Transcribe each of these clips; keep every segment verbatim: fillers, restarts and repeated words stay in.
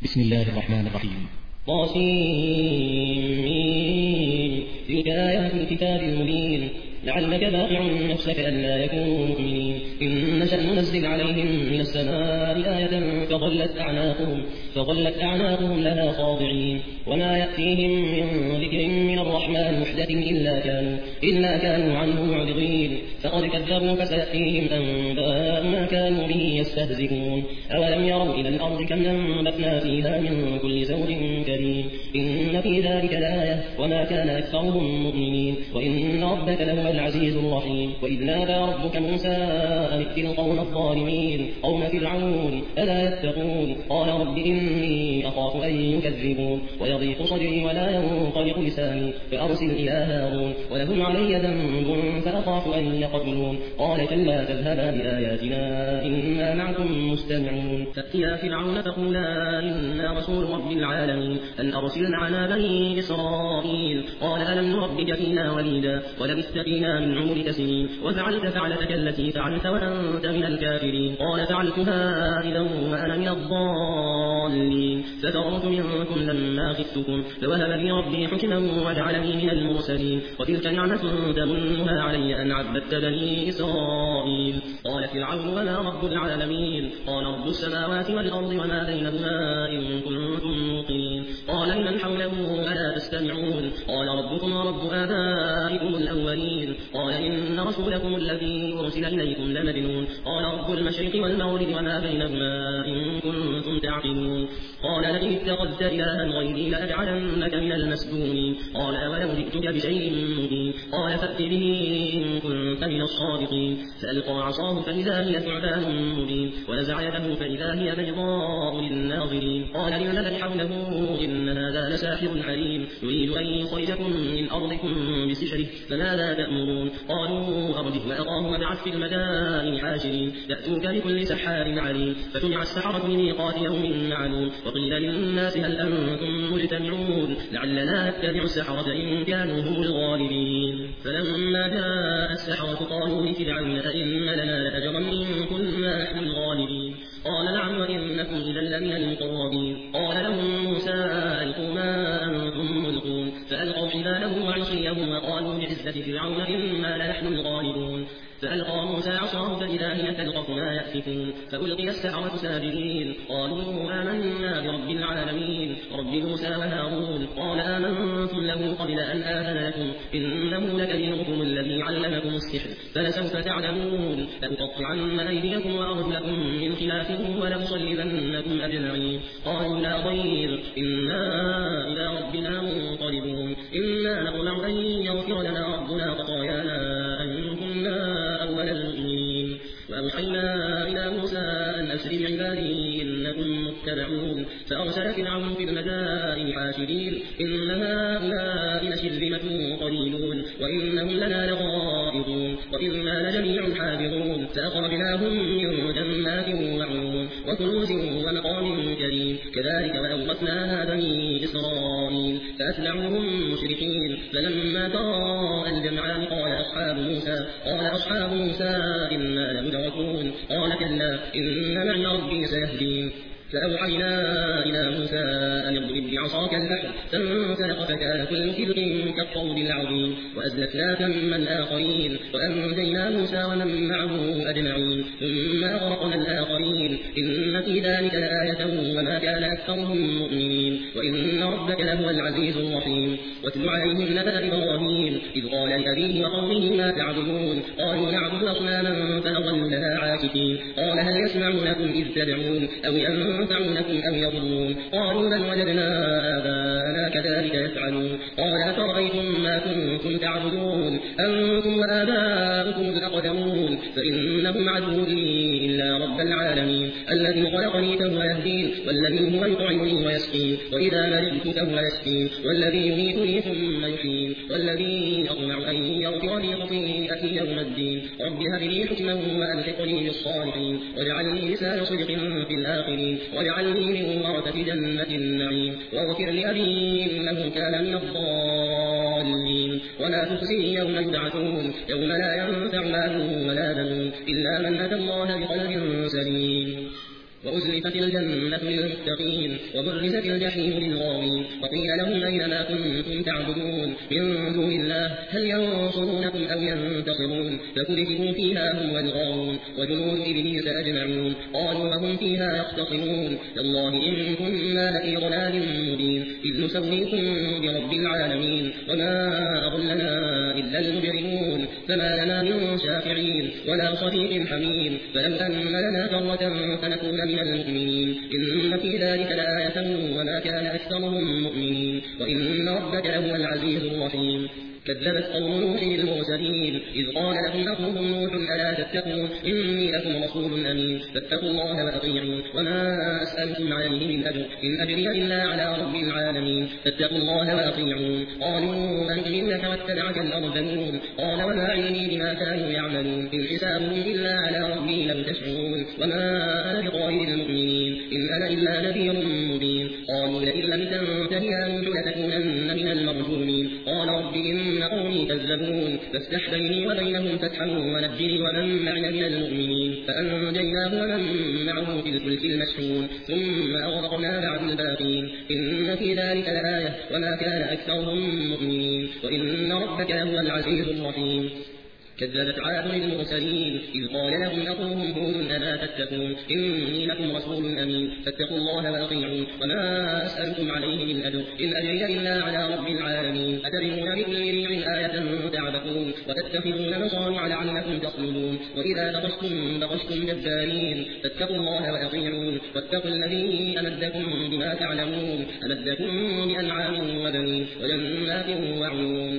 بسم الله الرحمن الرحيم. طاسين تلك آيات الكتاب المبين لعلك باقع نفسك ألا يكونوا مؤمنين إن نشأ ننزل عليهم من السماء آية فظلت أعناقهم فظلت أعناقهم لها خاضعين وما يأتيهم من ذكر من الرحمن محدث إلا كانوا إلا كانوا عنه معرضين فقد كذبوا فسيأتيهم أنباء ما كانوا به يستهزئون أولم يروا إلى الأرض كم نبتنا فيها من كل زوج كريم إن في ذلك لآية وما كان أكثرهم مؤمنين وإن ربك لهو العزيز الرحيم وإذ نادى ربك موسى أن ائت القوم الظالمين قوم فرعون ألا يتقون قال رب إني أخاف أن يكذبون ويضيق صدري ولا ينطلق لساني فأرسل إلى هارون ولهم علي ذنب فأخاف أن يقتلون قال كلا تذهبا بآياتنا إنا معكم مستمعون فأتيا فرعون فقولا إنا رسول رب العالمين أن أرسل معنا بني إسرائيل قال ألم نربك فينا وليدا ولبثت فينا من عمرك سنين وفعلت فعلتك التي فعلت وأنت من الكافرين قال فعلتها إذا وأنا من الضالين ففررت منكم لما خفتكم فوهب لي ربي حكما وجعلني من المرسلين وتلك نعمة تمنها علي أن عبدت بني إسرائيل قال فرعون وما رب العالمين قال رب السماوات والأرض وما بينهما إن كنتم موقنين قال لمن حوله ألا تستمعون قال ربكم ورب آبائكم الأولين قال إن رسولكم الذي أرسل إليكم لمجنون قال رب المشرق والمغرب وما بينهما إن كنتم تعقلون قال لئن اتخذت إلها غيري لأجعلنك من المسجونين قال أولو جئتك بشيء مبين قال فأت به إن كنت من الصادقين فألقى عصاه فإذا هي ثعبان مبين ونزع يده فإذا هي بيضاء للناظرين قال للملأ حوله إن هذا لساحر عليم يريد أن يخرجكم من أرضكم بسحره فماذا تأمرون قالوا أرجه وأخاه وابعث في المدائن حاشرين يأتوك بكل سحار عليم فجمع السحرة لميقات يوم معلوم وقيل للناس هل أنتم مجتمعون لعلنا نتبع السحرة إن كانوا هم الغالبين فلما جاء السحرة قالوا لفرعون أئن لنا لأجرا إن كنا نحن الغالبين قال نعم وإنكم إذا لمن المقربين قال لهم موسى ألقوا ما أنتم ملقون فألقوا حبالهم وعصيهم وقالوا بعزة فرعون إنا لنحن الغالبون فألقى موسى عصاه فإذا هي تلقف ما يأفكون فألقي السحرة ساجدين قالوا آمنا برب العالمين رب موسى وهارون قال آمنتم له قبل أن آذن لكم إنه لكبيركم الذي علمكم السحر فلسوف تعلمون لأقطعن أيديكم وأرجلكم من خلاف ولأصلبنكم أجمعين قالوا لا ضير إنا إلى ربنا منقلبون إنا نطمع أن يغفر لنا ربنا خطايانا أن كنا أول المؤمنين وأوحينا إلى موسى أن أسر بعبادي إنكم متبعون فأرسل فرعون في المدائن حاشرين إن هؤلاء لشرذمة قليلون وإنهم لنا لغائظون وإنا لجميع حاذرون فأخرجناهم من جنات وعيون وكنوز ومقام كريم كذلك وأورثناها بني إسرائيل فأتبعوهم مشركين فلما تراءى الجمعان قال أصحاب موسى قال أصحاب موسى إنا لمدركون قال كلا إن معي ربي سيهدين فأوحينا إلى موسى أن اضرب بعصاك البحر فانفلق فكان كل فرق كالطود العظيم وأزلفنا ثم الآخرين وأنجينا موسى ومن معه أجمعين ثم أغرقنا الآخرين إن في ذلك لآية وما كان أكثرهم مؤمنين وإن ربك لهو العزيز الرحيم واتل عليهم نبأ إبراهيم إذ قال لأبيه وقومه ما تعبدون قالوا نعبد أصناما فنظل لها عاكفين قال هل يسمعونكم إذ تدعون أو ينفعونكم أو يضرون قالوا بل وجدنا آباءنا كذلك يفعلون قال أفرأيتم ما كنتم تعبدون أنتم وآباؤكم الأقدمون فإنهم عدو لي إلا رب العالمين الذي خلقني فهو يهدين والذي هو يطعمني ويسقين وإذا مرضت فهو يشفين والذي يميتني ثم يحيين والذي أطمع أن يغفر لي خطيئتي يوم الدين رب هب لي حكما وألحقني بالصالحين واجعلني لسان صدق في الآخرين واجعلني من ورثة جنة النعيم واغفر لأبي إنه كان من الضالين ولا تخزني يوم يبعثون يوم لا ينفع مال ولا بنون إلا من أتى الله بقلب سليم وأزلفت الجنة للمتقين وبرزت الجحيم للغاوين وقيل لهم أين ما كنتم تعبدون من دون الله هل ينصرونكم أو ينتصرون فكبكبوا فيها هم والغاوون وجنود إبليس أجمعون قالوا وهم فيها يختصمون تالله إن كنا لفي ضلال مبين إذ نسويكم برب العالمين وما أضلنا إلا المجرمون فما لنا من شافعين ولا صديق حميم فلو أن لنا كرة فنكون من المؤمنين إن في ذلك لآية وما كان أكثرهم مؤمنين وإن ربك لهو العزيز الرحيم كذبت قوم نوح المرسلين إذ قال لهم أخوهم نوح ألا تتقون إني لكم رسول أمين فاتقوا الله وأطيعون وما أسألكم عليه من أجر إن أجري إلا على رب العالمين فاتقوا الله وأطيعون قالوا أنؤمن لك واتبعك الأرذلون قال وما علمي بما كانوا يعملون إن حسابهم إلا على ربي لو تشعرون وما أنا بطارد المؤمنين إن أنا إلا نذير مبين قالوا لئن لم تنته يا نوح لتكونن من المرجومين قال رب إن قومي كذبون فافتح بيني وبينهم فتحا ونجني ومن معي من المؤمنين فأنجيناه ومن معه في الفلك المشحون ثم أغرقنا بعد الباقين إن في ذلك لآية وما كان أكثرهم مؤمنين وإن ربك لهو العزيز الرحيم كذبت عاد المرسلين إذ قال لهم أخوهم هود ألا تتقون إني لكم رسول أمين فاتقوا الله وأطيعون وما أسألكم عليه من أجر إن أجري إلا على رب العالمين أتبنون بكل ريع آية تعبثون وتتخذون مصانع لعلكم تخلدون وإذا بطشتم بطشتم جبارين فاتقوا الله وأطيعون واتقوا الذي أمدكم بما تعلمون أمدكم بأنعام وبنين وجنات وعيون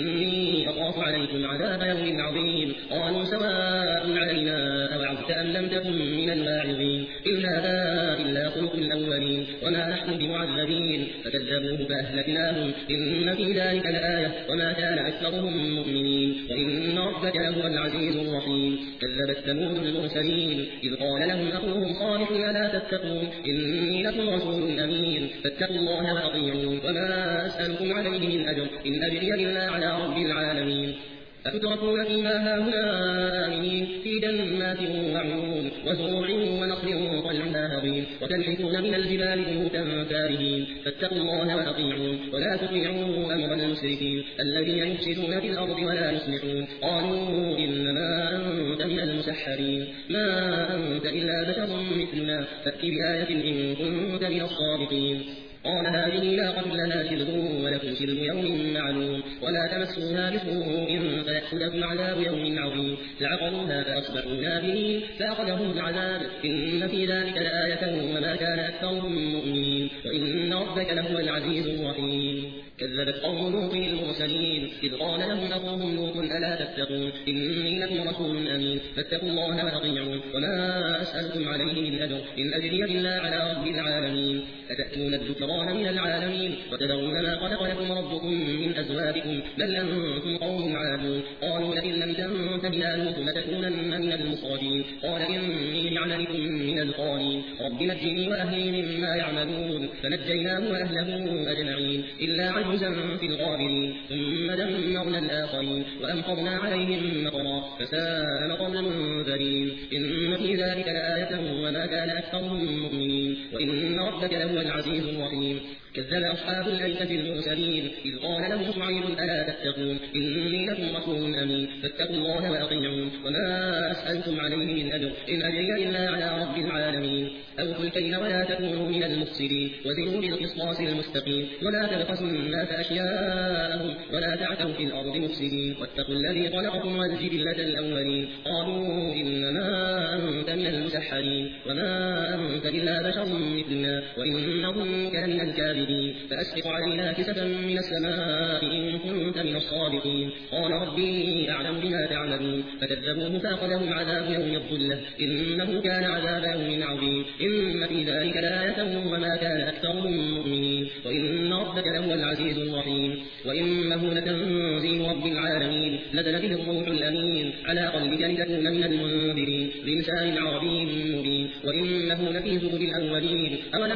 إني أخاف عليكم عذاب يوم عظيم قالوا سواء علينا أوعظت أم لم تكن من الواعظين إن هذا إلا خلق الأولين وما نحن بمعذبين فكذبوه فأهلكناهم إن في ذلك لآية وما كان أكثرهم مؤمنين وإن ربك لهو العزيز الرحيم كذبت ثمود المرسلين إذ قال لهم أخوهم صالح ألا تتقون إني لكم رسول أمين فاتقوا الله وأطيعون وما أسألكم عليه من أجر إن أجري إلا على رب العالمين أفتركون فيما هاهنا آمنين في جنات وعيون وزروع ونخل طلعها هضيم وتنحتون من الجبال بيوتا فارهين فاتقوا الله وأطيعون ولا تطيعوا أمر المسرفين الذين يفسدون في الأرض ولا يصلحون قالوا إنما أنت من المسحرين ما أنت إلا بشر مثلنا فأت بآية إن كنت من الصادقين قال هذه ناقة لها شرب ولكم شرب يوم معلوم ولا تمسوها بسوء فيأخذكم عذاب يوم عظيم فعقروها فأصبحوا نادمين فأخذهم العذاب إن في ذلك لآية وما كان أكثرهم مؤمنين وإن ربك لهو العزيز الرحيم كذبت قوم لوط المرسلين إذ قال لهم أخوهم لوط ألا تتقون إني لكم رسول أمين فاتقوا الله وأطيعون وما أسألكم عليه من أجر إن أجري إلا على رب العالمين أتأتون الذكران من العالمين وتذرون ما خلق لكم ربكم من أزواجكم بل أنتم قوم عادون قالوا لئن لم تنته يا لوط لتكونن من المخرجين قال إني لعملكم من القالين رب نجني وأهلي مما يعملون فنجيناه وأهله أجمعين إلا عجوزا في الغابرين ثم دمرنا الآخرين وأمطرنا عليهم مطرا فساء مطر المنذرين إن في ذلك لآية وما كان أكثرهم مؤمنين وإن ربك لهو العزيز الرحيم كذب أصحاب الأيكة المرسلين إذ قال لهم شعيب ألا تتقون إني لكم رسول أمين فاتقوا الله وأطيعون وما أسألكم عليه من أجر إن أجري إلا على رب العالمين أوفوا الكيل ولا تكونوا من المفسدين وزنوا بالقسطاس المستقيم ولا تبخسوا الناس أشياءهم ولا تعثوا في الأرض مفسدين واتقوا الذي خلقكم والجبلة الأولين قالوا إنما أنت من المسحرين وما أنت إلا بشر مثلنا وإنهم كان من الكاذبين فأسقط علينا كسفا من السماء إن كنت من الصادقين قال ربي أعلم بما تعملون فكذبوه فأخذهم عذاب يوم الظلة إنه كان عذاب يوم عظيم إن في ذلك لآية وما كان أكثرهم مؤمنين وإن ربك لهو العزيز الرحيم وإنه لتنزيل رب العالمين نزل به الروح الأمين على قلبك لتكون من المنذرين بلسان عربي مبين وإنه لفي زبر الأولين أولم يكن له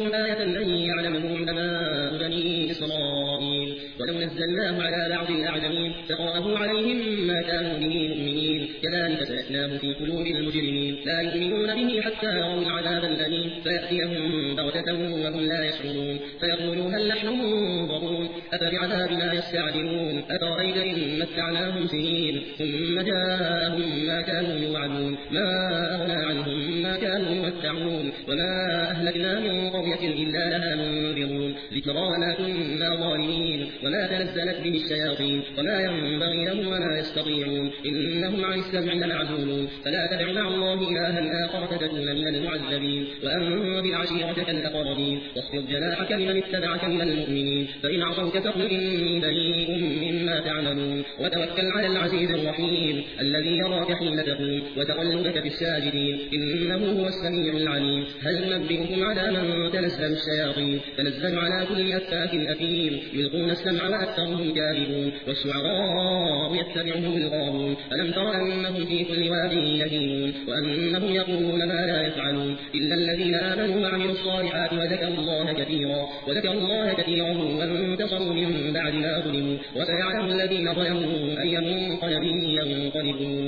لهم آية أن يعلمه علماء بني إسرائيل ولو نزلناه على بعض الأعجمين فقرأه عليهم ما كانوا به مؤمنين كذلك سلكناه في قلوب المجرمين لا يؤمنون به حتى يروا العذاب الأليم فيأتيهم بغتة وهم لا يشعرون فيقولوا هل نحن منظرون أفبعذابنا يستعجلون أفرأيت إن متعناهم سنين ثم جاءهم ما كانوا يوعدون ما أغنى عنهم ما كانوا يمتعون وما أهلكنا من قرية إلا لها منذرون ذكرى ما كنا ظالمين وما تنزلت به الشياطين وما ينبغي لهم وما يستطيعون إنهم عن السمع لمعزولون فلا تدع مع الله إلها آخر فتكون من المعذبين وأنذر عشيرتك الأقربين واخفض جناحك لمن اتبعك من المؤمنين فإن عصوك فاقل إني بريء مما تعملون وتوكل على العزيز الرحيم الذي يراك حين تقوم وتقلبك في الساجدين إنه هو السميع العليم هل ننبئكم على من تنزل الشياطين تنزل على كل أفاك أثيم يلقون السمع وأكثرهم كاذبون والشعراء يتبعهم الغاوون ألم تر أنهم في كل واد يهيمون وأنهم يقولون ما لا يفعلون إلا الذين آمنوا وعملوا الصالحات وذكروا الله كثيرا وذكروا الله كثيرا وانتصروا من بعد ما ظلموا وسيعلم الذين ظلموا أي منقلب ينقلبون